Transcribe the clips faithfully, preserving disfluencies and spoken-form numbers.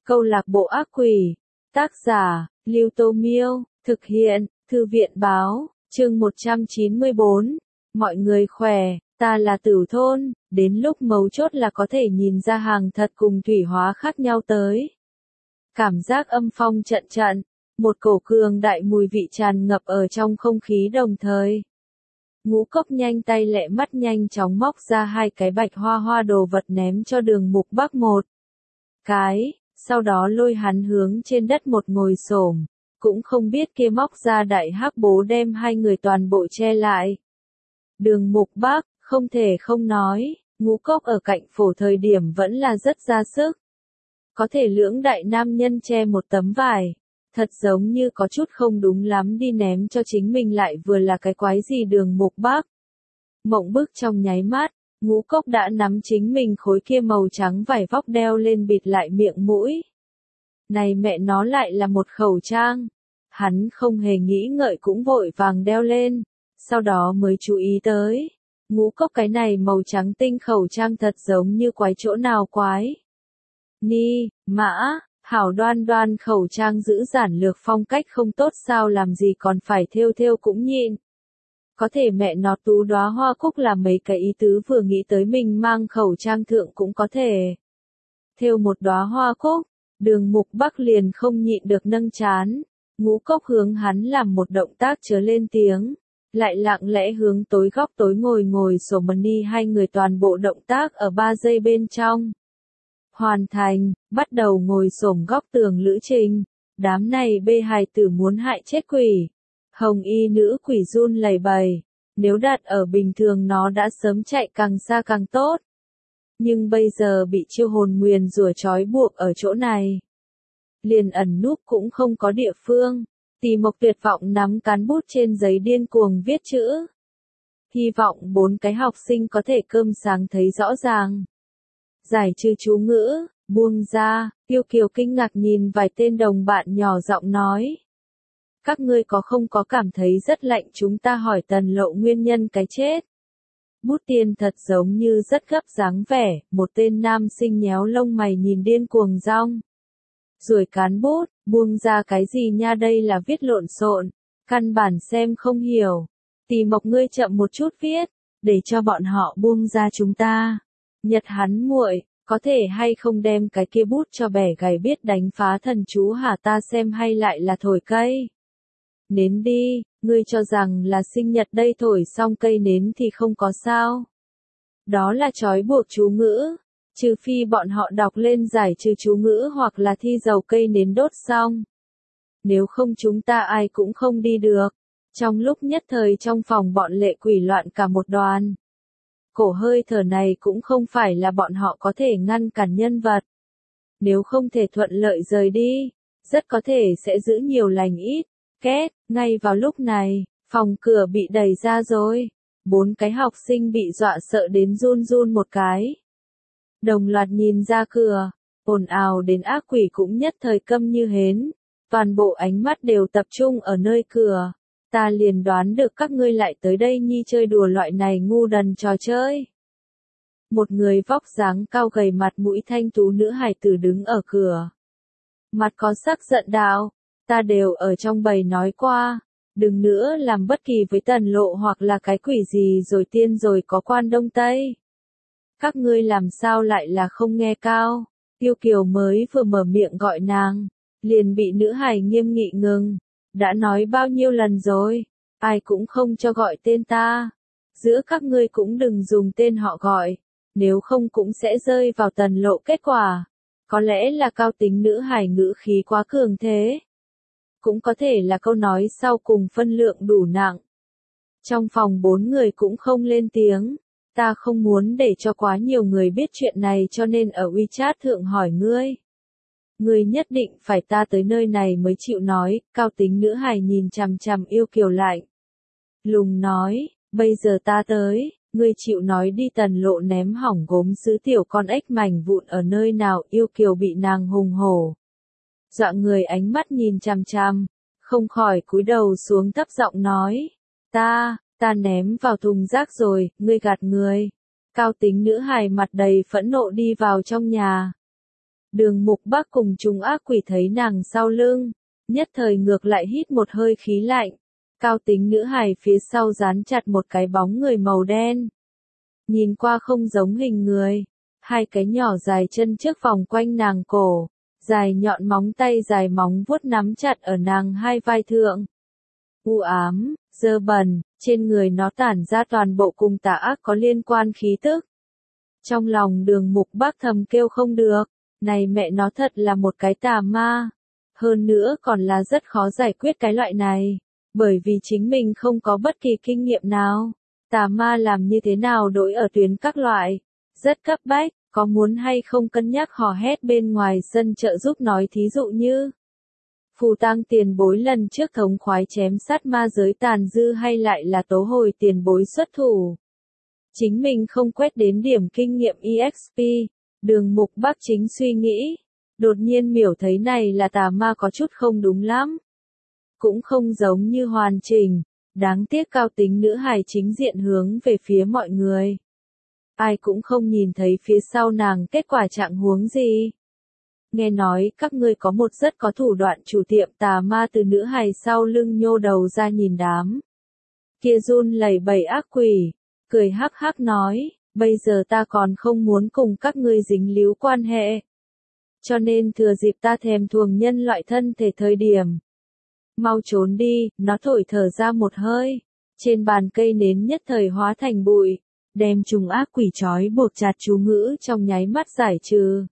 Câu lạc bộ ác quỷ. Tác giả, Lưu Tô Miêu. Thực hiện, Thư viện báo. Chương một trăm chín mươi bốn. Mọi người khỏe, ta là Tử Thôn. Đến lúc mấu chốt là có thể nhìn ra hàng thật cùng thủy hóa khác nhau tới. Cảm giác âm phong trận trận. Một cổ cường đại mùi vị tràn ngập ở trong không khí đồng thời. Ngũ Cốc nhanh tay lẹ mắt nhanh chóng móc ra hai cái bạch hoa hoa đồ vật ném cho Đường Mục Bắc một cái, sau đó lôi hắn hướng trên đất một ngồi xổm, cũng không biết kia móc ra đại hắc bố đem hai người toàn bộ che lại. Đường Mục Bắc, không thể không nói, Ngũ Cốc ở cạnh phổ thời điểm vẫn là rất ra sức. Có thể lưỡng đại nam nhân che một tấm vải. Thật giống như có chút không đúng lắm đi ném cho chính mình lại vừa là cái quái gì Đường Mục Bắc. Mộng bức trong nháy mắt, Ngũ Cốc đã nắm chính mình khối kia màu trắng vải vóc đeo lên bịt lại miệng mũi. Này mẹ nó lại là một khẩu trang. Hắn không hề nghĩ ngợi cũng vội vàng đeo lên, sau đó mới chú ý tới. Ngũ Cốc cái này màu trắng tinh khẩu trang thật giống như quái chỗ nào quái. Ni, mã. Hảo đoan đoan khẩu trang giữ giản lược phong cách không tốt sao làm gì còn phải thêu thêu cũng nhịn. Có thể mẹ nó tú đóa hoa cúc là mấy cái ý tứ vừa nghĩ tới mình mang khẩu trang thượng cũng có thể. Thêu một đóa hoa cúc, Đường Mục Bắc liền không nhịn được nâng chán. Ngũ Cốc hướng hắn làm một động tác chớ lên tiếng, lại lặng lẽ hướng tối góc tối ngồi ngồi sổ mần ni hai người toàn bộ động tác ở ba giây bên trong. Hoàn thành, bắt đầu ngồi xổm góc tường lữ trình. Đám này bê hài tử muốn hại chết quỷ. Hồng y nữ quỷ run lẩy bẩy. Nếu đặt ở bình thường nó đã sớm chạy càng xa càng tốt. Nhưng bây giờ bị chiêu hồn nguyền rủa trói buộc ở chỗ này. Liền ẩn núp cũng không có địa phương. Tỳ Mộc tuyệt vọng nắm cán bút trên giấy điên cuồng viết chữ. Hy vọng bốn cái học sinh có thể cơm sáng thấy rõ ràng. Giải trừ chú ngữ, buông ra, Tiêu Kiều kinh ngạc nhìn vài tên đồng bạn nhỏ giọng nói. Các ngươi có không có cảm thấy rất lạnh chúng ta hỏi Tần Lộ nguyên nhân cái chết. Bút tiên thật giống như rất gấp dáng vẻ, một tên nam sinh nhéo lông mày nhìn điên cuồng rong. Rồi cán bút, buông ra cái gì nha đây là viết lộn xộn, căn bản xem không hiểu. Tỳ Mộc ngươi chậm một chút viết, để cho bọn họ buông ra chúng ta. Nhật hắn muội, có thể hay không đem cái kia bút cho bẻ gãy biết đánh phá thần chú hả ta xem hay lại là thổi cây. Nến đi, ngươi cho rằng là sinh nhật đây thổi xong cây nến thì không có sao. Đó là trói buộc chú ngữ, trừ phi bọn họ đọc lên giải trừ chú ngữ hoặc là thi dầu cây nến đốt xong. Nếu không chúng ta ai cũng không đi được. Trong lúc nhất thời trong phòng bọn lệ quỷ loạn cả một đoàn. Cổ hơi thở này cũng không phải là bọn họ có thể ngăn cản nhân vật. Nếu không thể thuận lợi rời đi, rất có thể sẽ giữ nhiều lành ít. Két, ngay vào lúc này, phòng cửa bị đẩy ra rồi. Bốn cái học sinh bị dọa sợ đến run run một cái. Đồng loạt nhìn ra cửa, ồn ào đến ác quỷ cũng nhất thời câm như hến. Toàn bộ ánh mắt đều tập trung ở nơi cửa. Ta liền đoán được các ngươi lại tới đây nhi chơi đùa loại này ngu đần trò chơi. Một người vóc dáng cao gầy mặt mũi thanh tú nữ hài tử đứng ở cửa. Mặt có sắc giận đạo, ta đều ở trong bầy nói qua, đừng nữa làm bất kỳ với Tần Lộ hoặc là cái quỷ gì rồi tiên rồi có quan Đông Tây. Các ngươi làm sao lại là không nghe cao, Tiêu Kiều mới vừa mở miệng gọi nàng, liền bị nữ hài nghiêm nghị ngừng. Đã nói bao nhiêu lần rồi, ai cũng không cho gọi tên ta. Giữa các ngươi cũng đừng dùng tên họ gọi, nếu không cũng sẽ rơi vào Tần Lộ kết quả. Có lẽ là cao tính nữ hài ngữ khí quá cường thế. Cũng có thể là câu nói sau cùng phân lượng đủ nặng. Trong phòng bốn người cũng không lên tiếng. Ta không muốn để cho quá nhiều người biết chuyện này cho nên ở WeChat thượng hỏi ngươi. Ngươi nhất định phải ta tới nơi này mới chịu nói, cao tính nữ hài nhìn chằm chằm Yêu Kiều lạnh. Lùng nói, bây giờ ta tới, ngươi chịu nói đi Tần Lộ ném hỏng gốm sứ tiểu con ếch mảnh vụn ở nơi nào Yêu Kiều bị nàng hùng hổ. Dọa người ánh mắt nhìn chằm chằm, không khỏi cúi đầu xuống thấp giọng nói, ta, ta ném vào thùng rác rồi, ngươi gạt người. Cao tính nữ hài mặt đầy phẫn nộ đi vào trong nhà. Đường Mục Bác cùng chúng ác quỷ thấy nàng sau lưng, nhất thời ngược lại hít một hơi khí lạnh. Cao tính nữ hài phía sau dán chặt một cái bóng người màu đen. Nhìn qua không giống hình người, hai cái nhỏ dài chân trước vòng quanh nàng cổ, dài nhọn móng tay dài móng vuốt nắm chặt ở nàng hai vai thượng. U ám, dơ bẩn, trên người nó tản ra toàn bộ cùng tà ác có liên quan khí tức. Trong lòng Đường Mục Bác thầm kêu không được, này mẹ nó thật là một cái tà ma. Hơn nữa còn là rất khó giải quyết cái loại này, bởi vì chính mình không có bất kỳ kinh nghiệm nào. Tà ma làm như thế nào đổi ở tuyến các loại, rất cấp bách, có muốn hay không cân nhắc hò hét bên ngoài sân trợ giúp nói thí dụ như. Phù tang tiền bối lần trước thống khoái chém sát ma giới tàn dư hay lại là tố hồi tiền bối xuất thủ. Chính mình không quét đến điểm kinh nghiệm e ích pê, Đường Mục Bác chính suy nghĩ. Đột nhiên miểu thấy này là tà ma có chút không đúng lắm. Cũng không giống như hoàn chỉnh, đáng tiếc cao tính nữ hài chính diện hướng về phía mọi người. Ai cũng không nhìn thấy phía sau nàng kết quả trạng huống gì. Nghe nói các ngươi có một rất có thủ đoạn chủ tiệm tà ma từ nữ hài sau lưng nhô đầu ra nhìn đám. Kia run lẩy bẩy ác quỷ, cười hắc hắc nói, bây giờ ta còn không muốn cùng các ngươi dính líu quan hệ. Cho nên thừa dịp ta thèm thuồng nhân loại thân thể thời điểm. Mau trốn đi, nó thổi thở ra một hơi. Trên bàn cây nến nhất thời hóa thành bụi, đem trùng ác quỷ trói buộc chặt chú ngữ trong nháy mắt giải trừ.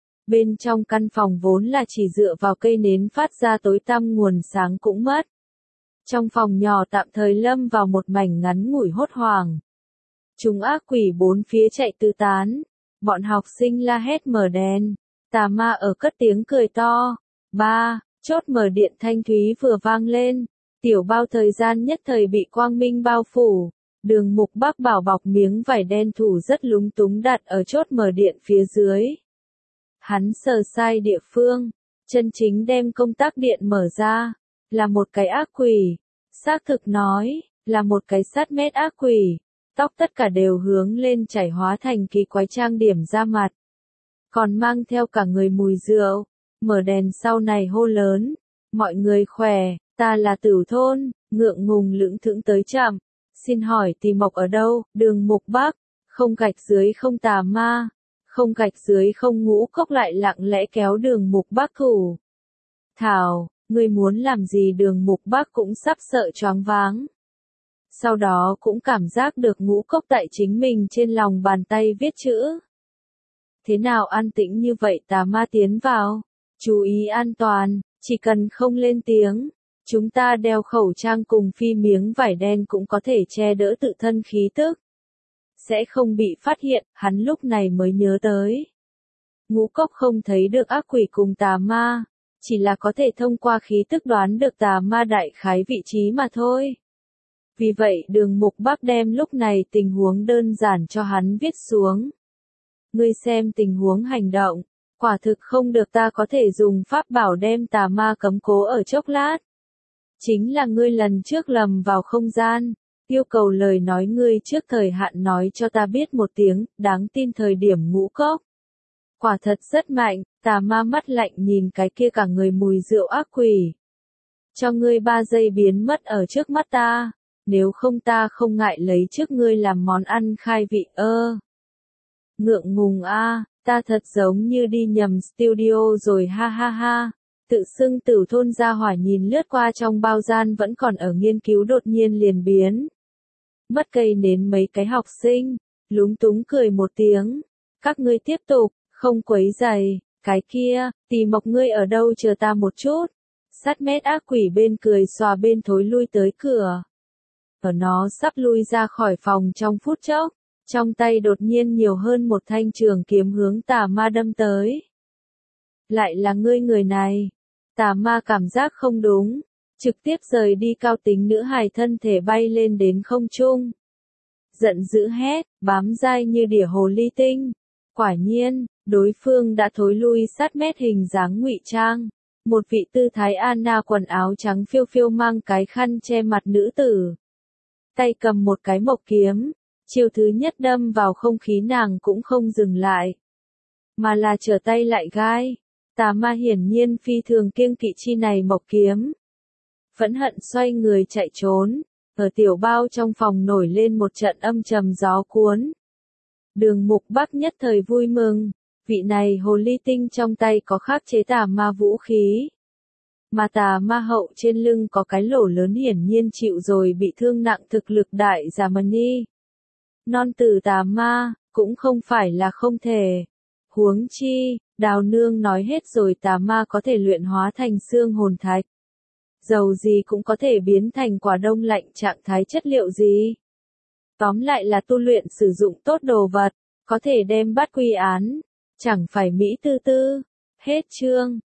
Bên trong căn phòng vốn là chỉ dựa vào cây nến phát ra tối tăm nguồn sáng cũng mất. Trong phòng nhỏ tạm thời lâm vào một mảnh ngắn ngủi hốt hoảng. Trùng ác quỷ bốn phía chạy tứ tán, bọn học sinh la hét mở đèn. Tà ma ở cất tiếng cười to. Ba, chốt mở điện thanh thúy vừa vang lên. Tiểu bao thời gian nhất thời bị quang minh bao phủ. Đường Mục Bác bảo bọc miếng vải đen thủ rất lúng túng đặt ở chốt mở điện phía dưới. Hắn sờ sai địa phương, chân chính đem công tắc điện mở ra. Là một cái ác quỷ. Xác thực nói, là một cái sát mét ác quỷ. Tóc tất cả đều hướng lên chảy hóa thành kỳ quái trang điểm ra mặt. Còn mang theo cả người mùi rượu, mở đèn sau này hô lớn, mọi người khỏe, ta là Tửu thôn, ngượng ngùng lững thững tới chậm, xin hỏi Tỳ Mộc ở đâu? Đường Mục Bác, không gạch dưới không tà ma, không gạch dưới không ngũ cốc lại lặng lẽ kéo Đường Mục Bác thủ. Thảo, ngươi muốn làm gì? Đường Mục Bác cũng sắp sợ choáng váng. Sau đó cũng cảm giác được ngũ cốc tại chính mình trên lòng bàn tay viết chữ. Thế nào an tĩnh như vậy? Tà ma tiến vào. Chú ý an toàn, chỉ cần không lên tiếng. Chúng ta đeo khẩu trang cùng phi miếng vải đen cũng có thể che đỡ tự thân khí tức. Sẽ không bị phát hiện, hắn lúc này mới nhớ tới. Ngũ cốc không thấy được ác quỷ cùng tà ma. Chỉ là có thể thông qua khí tức đoán được tà ma đại khái vị trí mà thôi. Vì vậy Đường Mục Bác đem lúc này tình huống đơn giản cho hắn viết xuống. Ngươi xem tình huống hành động, quả thực không được, ta có thể dùng pháp bảo đem tà ma cấm cố ở chốc lát. Chính là ngươi lần trước lầm vào không gian, yêu cầu lời nói ngươi trước thời hạn nói cho ta biết một tiếng, đáng tin thời điểm ngũ cốc. Quả thật rất mạnh, tà ma mắt lạnh nhìn cái kia cả người mùi rượu ác quỷ. Cho ngươi ba giây biến mất ở trước mắt ta, nếu không ta không ngại lấy trước ngươi làm món ăn khai vị. Ơ. Ngượng ngùng a, ta thật giống như đi nhầm studio rồi ha ha ha. Tự xưng Tửu thôn gia hỏa nhìn lướt qua trong bao gian vẫn còn ở nghiên cứu đột nhiên liền biến. Mất cây nến mấy cái học sinh, lúng túng cười một tiếng. Các ngươi tiếp tục, không quấy rầy, cái kia, Tỳ Mộc ngươi ở đâu chờ ta một chút. Sát mét ác quỷ bên cười xòa bên thối lui tới cửa. Ở nó sắp lui ra khỏi phòng trong phút chốc. Trong tay đột nhiên nhiều hơn một thanh trường kiếm hướng tà ma đâm tới. Lại là ngươi người này. Tà ma cảm giác không đúng. Trực tiếp rời đi cao tính nữ hài thân thể bay lên đến không trung. Giận dữ hét, bám dai như đỉa hồ ly tinh. Quả nhiên, đối phương đã thối lui sát mét hình dáng ngụy trang. Một vị tư thái Anna quần áo trắng phiêu phiêu mang cái khăn che mặt nữ tử. Tay cầm một cái mộc kiếm. Chiêu thứ nhất đâm vào không khí nàng cũng không dừng lại. mà là trở tay lại gai. Tà ma hiển nhiên phi thường kiêng kỵ chi này mộc kiếm. Phẫn hận xoay người chạy trốn, ở tiểu bao trong phòng nổi lên một trận âm trầm gió cuốn. Đường Mục Bắc nhất thời vui mừng, vị này hồ ly tinh trong tay có khắc chế tà ma vũ khí. Mà tà ma hậu trên lưng có cái lỗ lớn hiển nhiên chịu rồi bị thương nặng thực lực đại giả mani. Non tử tà ma, cũng không phải là không thể. Huống chi, Đào Nương nói hết rồi tà ma có thể luyện hóa thành xương hồn thạch. Dầu gì cũng có thể biến thành quả đông lạnh trạng thái chất liệu gì. Tóm lại là tu luyện sử dụng tốt đồ vật, có thể đem bắt quy án. Chẳng phải Mỹ tư tư. Hết chương.